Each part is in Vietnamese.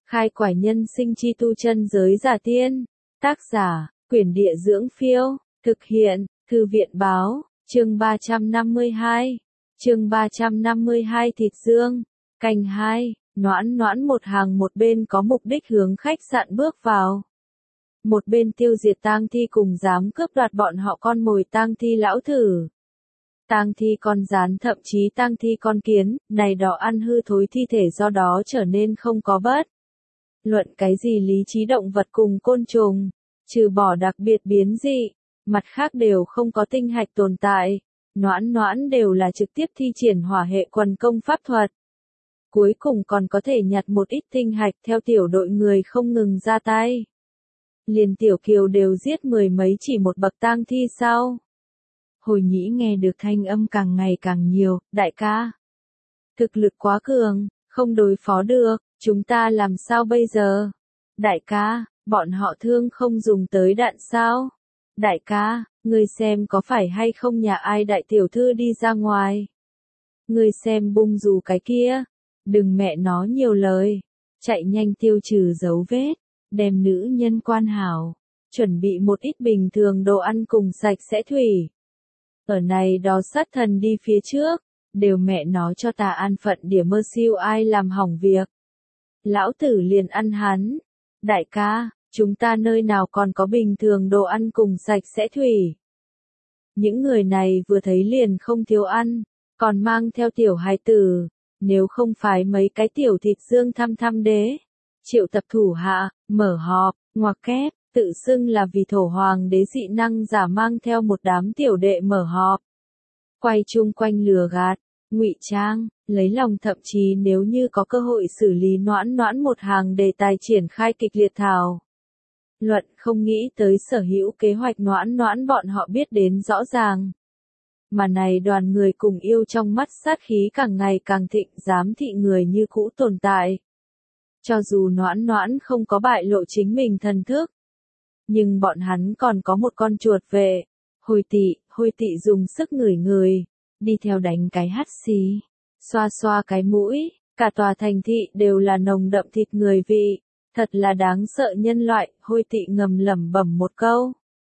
Khai quải nhân sinh chi tu chân giới giả tiên. Tác giả, Quyển Địa Dưỡng Phiêu. Thực hiện, Thư viện Báo. Chương 352. Chương 352 Thịt Dương. Canh 2. Noãn noãn một hàng một bên có mục đích hướng khách sạn bước vào. Một bên tiêu diệt tang thi cùng dám cướp đoạt bọn họ con mồi tang thi lão thử. Tang thi con gián thậm chí tang thi con kiến, này đó ăn hư thối thi thể do đó trở nên không có bất luận cái gì lý trí động vật cùng côn trùng, trừ bỏ đặc biệt biến dị, mặt khác đều không có tinh hạch tồn tại. Noãn noãn đều là trực tiếp thi triển hỏa hệ quần công pháp thuật. Cuối cùng còn có thể nhặt một ít tinh hạch theo tiểu đội người không ngừng ra tay. Liền tiểu kiều đều giết mười mấy chỉ một bậc tang thi sau. Hồi nhĩ nghe được thanh âm càng ngày càng nhiều, đại ca. Thực lực quá cường, không đối phó được, chúng ta làm sao bây giờ? Đại ca, bọn họ thương không dùng tới đạn sao? Đại ca, ngươi xem có phải hay không nhà ai đại tiểu thư đi ra ngoài? Ngươi xem bung dù cái kia, đừng mẹ nó nhiều lời, chạy nhanh tiêu trừ dấu vết, đem nữ nhân quan hảo, chuẩn bị một ít bình thường đồ ăn cùng sạch sẽ thủy. Ở này đó sát thần đi phía trước, đều mẹ nó cho ta an phận đỉa mơ siêu ai làm hỏng việc. Lão tử liền ăn hắn. Đại ca, chúng ta nơi nào còn có bình thường đồ ăn cùng sạch sẽ thủy. Những người này vừa thấy liền không thiếu ăn, còn mang theo tiểu hài tử, nếu không phải mấy cái tiểu thịt dương thăm thăm đế. Triệu tập thủ hạ, mở họp, ngoặc kép, tự xưng là vì thổ hoàng đế dị năng giả mang theo một đám tiểu đệ mở họp. Quay chung quanh lừa gạt, ngụy trang, lấy lòng thậm chí nếu như có cơ hội xử lý noãn noãn một hàng đề tài triển khai kịch liệt thảo luận, không nghĩ tới sở hữu kế hoạch noãn noãn bọn họ biết đến rõ ràng. Mà này đoàn người cùng yêu trong mắt sát khí càng ngày càng thịnh, dám thị người như cũ tồn tại. Cho dù noãn noãn không có bại lộ chính mình thần thức, nhưng bọn hắn còn có một con chuột về. Hôi tị dùng sức ngửi người, đi theo đánh cái hắt xì, xoa xoa cái mũi, cả tòa thành thị đều là nồng đậm thịt người vị, thật là đáng sợ nhân loại. Hôi tị ngầm lẩm bẩm một câu.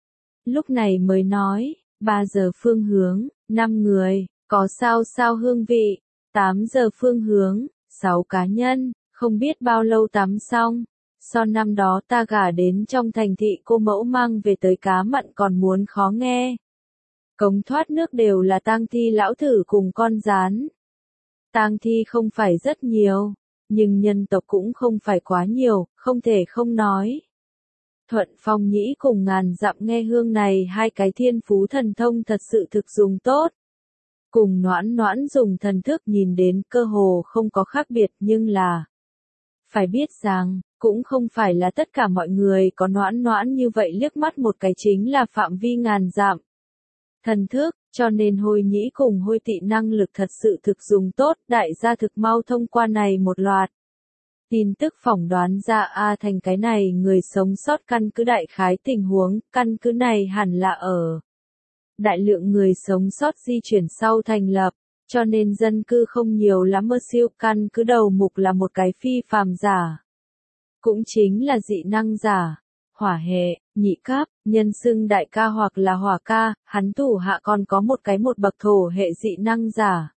Lúc này mới nói, 3 giờ phương hướng, 5 người, có sao hương vị, 8 giờ phương hướng, 6 cá nhân, không biết bao lâu tắm xong. So năm đó ta gả đến trong thành thị cô mẫu mang về tới cá mặn còn muốn khó nghe. Cống thoát nước đều là tang thi lão thử cùng con gián. Tang thi không phải rất nhiều, nhưng nhân tộc cũng không phải quá nhiều, không thể không nói. Thuận Phong Nhĩ cùng Ngàn Dặm nghe hương này hai cái thiên phú thần thông thật sự thực dùng tốt. Cùng noãn noãn dùng thần thức nhìn đến cơ hồ không có khác biệt, nhưng là phải biết rằng, cũng không phải là tất cả mọi người có noãn noãn như vậy, liếc mắt một cái chính là phạm vi ngàn dặm. Thần thức, cho nên Hôi Nhĩ cùng Hôi Tị năng lực thật sự thực dùng tốt, đại gia thực mau thông qua này một loạt. Tin tức phỏng đoán ra thành cái này người sống sót căn cứ đại khái tình huống, căn cứ này hẳn là ở đại lượng người sống sót di chuyển sau thành lập, cho nên dân cư không nhiều lắm. Mơ siêu căn cứ đầu mục là một cái phi phàm giả, cũng chính là dị năng giả, hỏa hệ, nhị cấp, nhân xưng đại ca hoặc là hỏa ca, hắn thủ hạ còn có một bậc thổ hệ dị năng giả.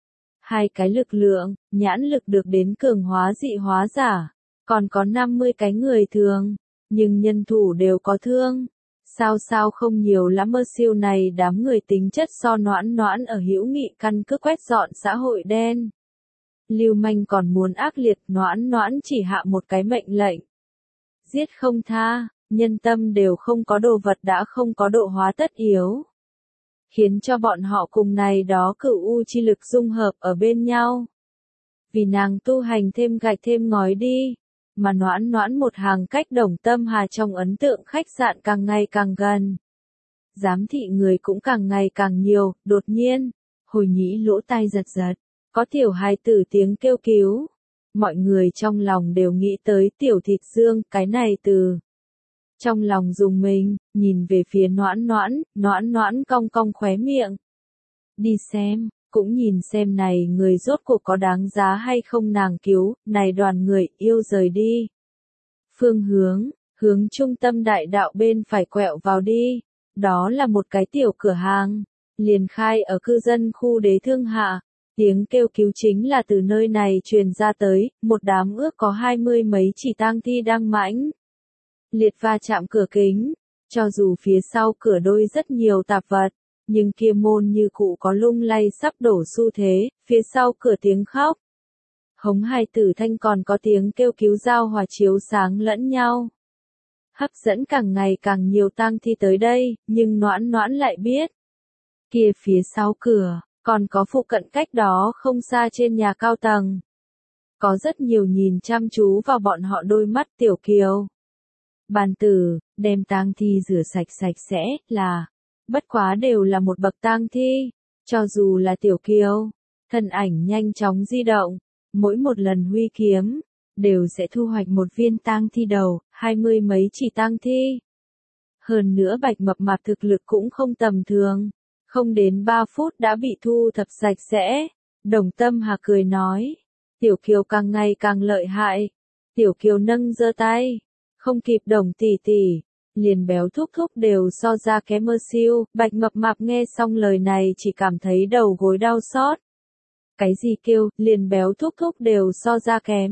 Hai cái lực lượng, nhãn lực được đến cường hóa dị hóa giả, còn có 50 cái người thường, nhưng nhân thủ đều có thương. Sao không nhiều lắm. Mơ siêu này đám người tính chất so noãn noãn ở hữu nghị căn cứ quét dọn xã hội đen. Lưu manh còn muốn ác liệt, noãn noãn chỉ hạ một cái mệnh lệnh. Giết không tha, nhân tâm đều không có đồ vật đã không có độ hóa tất yếu. Khiến cho bọn họ cùng này đó cửu u chi lực dung hợp ở bên nhau. Vì nàng tu hành thêm gạch thêm ngói đi, mà noãn noãn một hàng cách Đồng Tâm Hà trong ấn tượng khách sạn càng ngày càng gần. Giám thị người cũng càng ngày càng nhiều. Đột nhiên, Hồi Nhĩ lỗ tai giật giật, có tiểu hài tử tiếng kêu cứu. Mọi người trong lòng đều nghĩ tới tiểu thịt dương, cái này từ trong lòng dùng mình, nhìn về phía noãn noãn cong cong khóe miệng. Đi xem, cũng nhìn xem này người rốt cuộc có đáng giá hay không nàng cứu. Này đoàn người yêu rời đi. Phương hướng, hướng trung tâm đại đạo bên phải quẹo vào đi. Đó là một cái tiểu cửa hàng, liền khai ở cư dân khu Đế Thương Hạ. Tiếng kêu cứu chính là từ nơi này truyền ra tới, một đám ước có 20 mấy chỉ tang thi đang mãnh liệt va chạm cửa kính. Cho dù phía sau cửa đôi rất nhiều tạp vật, nhưng kia môn như cụ có lung lay sắp đổ xu thế, phía sau cửa tiếng khóc. Hống hài tử thanh còn có tiếng kêu cứu giao hòa chiếu sáng lẫn nhau. Hấp dẫn càng ngày càng nhiều tang thi tới đây, nhưng Noãn Noãn lại biết. Kia phía sau cửa, còn có phụ cận cách đó không xa trên nhà cao tầng. Có rất nhiều nhìn chăm chú vào bọn họ đôi mắt Tiểu Kiều. Bàn tử, đem tang thi rửa sạch sạch sẽ, là. Bất quá đều là một bậc tang thi. Cho dù là Tiểu Kiều, thân ảnh nhanh chóng di động, mỗi một lần huy kiếm, đều sẽ thu hoạch một viên tang thi đầu, 20 mấy chỉ tang thi. Hơn nữa Bạch Mập Mạp thực lực cũng không tầm thường. Không đến 3 phút đã bị thu thập sạch sẽ. Đồng Tâm Hà cười nói. Tiểu Kiều càng ngày càng lợi hại. Tiểu Kiều nâng giơ tay. Không kịp Đồng tỷ tỷ. Liền Béo Thúc Thúc đều so ra kém mơ siêu. Bạch Mập Mạp nghe xong lời này chỉ cảm thấy đầu gối đau xót. Cái gì kêu, liền Béo Thúc Thúc đều so ra kém.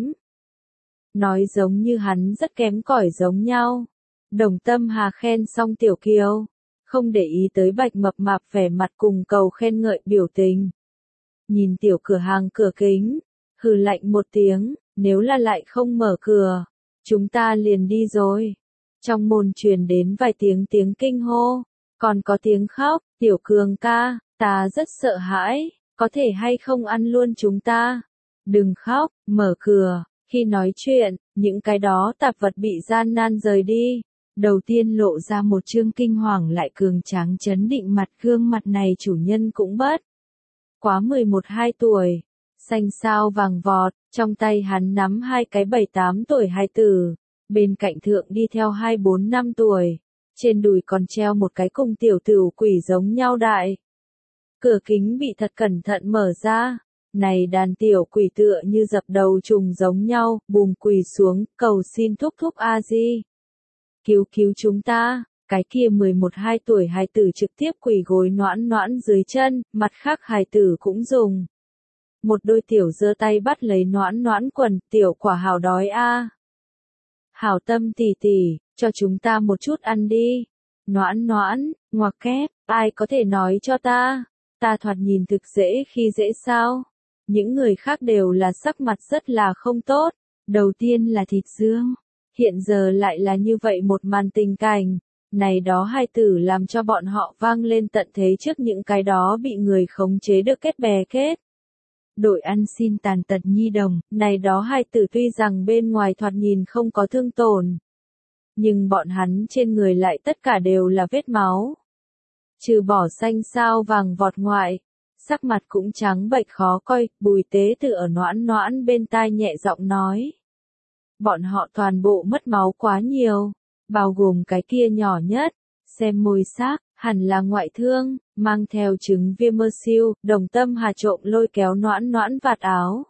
Nói giống như hắn rất kém cỏi giống nhau. Đồng Tâm Hà khen xong Tiểu Kiều. Không để ý tới Bạch Mập Mạp vẻ mặt cùng cầu khen ngợi biểu tình. Nhìn tiểu cửa hàng cửa kính, hừ lạnh một tiếng, nếu là lại không mở cửa, chúng ta liền đi rồi. Trong môn truyền đến vài tiếng kinh hô, còn có tiếng khóc, Tiểu Cường ca, ta rất sợ hãi, có thể hay không ăn luôn chúng ta. Đừng khóc, mở cửa. Khi nói chuyện, những cái đó tạp vật bị gian nan rời đi. Đầu tiên lộ ra một trương kinh hoàng lại cường tráng chấn định mặt, gương mặt này chủ nhân cũng bất quá 11-12 tuổi, xanh xao vàng vọt, trong tay hắn nắm hai cái 7-8 tuổi hài tử, bên cạnh thượng đi theo 2-4-5 tuổi, trên đùi còn treo một cái cùng tiểu tửu quỷ giống nhau đại. Cửa kính bị thật cẩn thận mở ra, này đàn tiểu quỷ tựa như dập đầu trùng giống nhau, bùm quỳ xuống, cầu xin thúc thúc a di. Cứu chúng ta, cái kia 11-12 tuổi hài tử trực tiếp quỳ gối Noãn Noãn dưới chân, mặt khác hài tử cũng dùng. Một đôi tiểu giơ tay bắt lấy Noãn Noãn quần, tiểu quả hào đói a. Hảo Tâm tỷ tỷ, cho chúng ta một chút ăn đi. Noãn Noãn, ngoặc kép, ai có thể nói cho ta thoạt nhìn thực dễ khi dễ sao? Những người khác đều là sắc mặt rất là không tốt, đầu tiên là thịt dương. Hiện giờ lại là như vậy một màn tình cảnh, này đó hai tử làm cho bọn họ vang lên tận thế trước những cái đó bị người khống chế được kết bè kết. Đội ăn xin tàn tật nhi đồng, này đó hai tử tuy rằng bên ngoài thoạt nhìn không có thương tổn, nhưng bọn hắn trên người lại tất cả đều là vết máu. Trừ bỏ xanh sao vàng vọt ngoại, sắc mặt cũng trắng bệch khó coi, Bùi Tế Tử ở Noãn Noãn bên tai nhẹ giọng nói. Bọn họ toàn bộ mất máu quá nhiều, bao gồm cái kia nhỏ nhất, xem môi xác, hẳn là ngoại thương, mang theo chứng viêm mơ siêu. Đồng Tâm Hà trộm lôi kéo Noãn Noãn vạt áo.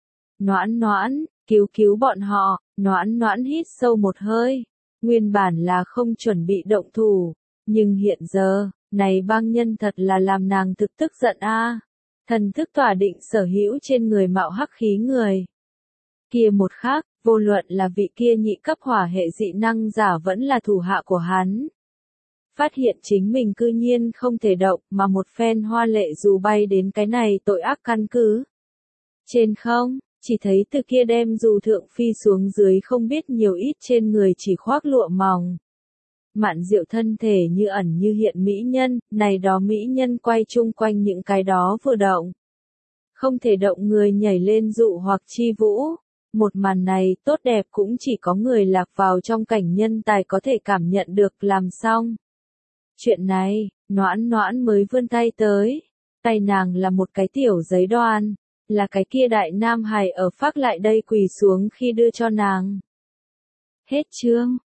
Noãn Noãn, cứu bọn họ. Noãn Noãn hít sâu một hơi, nguyên bản là không chuẩn bị động thủ, nhưng hiện giờ, này bang nhân thật là làm nàng thực tức giận a. Thần thức tỏa định sở hữu trên người mạo hắc khí người. Kia một khác, vô luận là vị kia nhị cấp hỏa hệ dị năng giả vẫn là thủ hạ của hắn. Phát hiện chính mình cư nhiên không thể động mà một phen hoa lệ dù bay đến cái này tội ác căn cứ. Trên không, chỉ thấy từ kia đem dù thượng phi xuống dưới không biết nhiều ít trên người chỉ khoác lụa mỏng. Mạn Diệu thân thể như ẩn như hiện mỹ nhân, này đó mỹ nhân quay chung quanh những cái đó vừa động. Không thể động người nhảy lên dụ hoặc chi vũ. Một màn này tốt đẹp cũng chỉ có người lạc vào trong cảnh nhân tài có thể cảm nhận được. Làm xong chuyện này, Noãn Noãn mới vươn tay tới. Tay nàng là một cái tiểu giấy đoan, là cái kia đại nam hài ở phác lại đây quỳ xuống khi đưa cho nàng. Hết chương.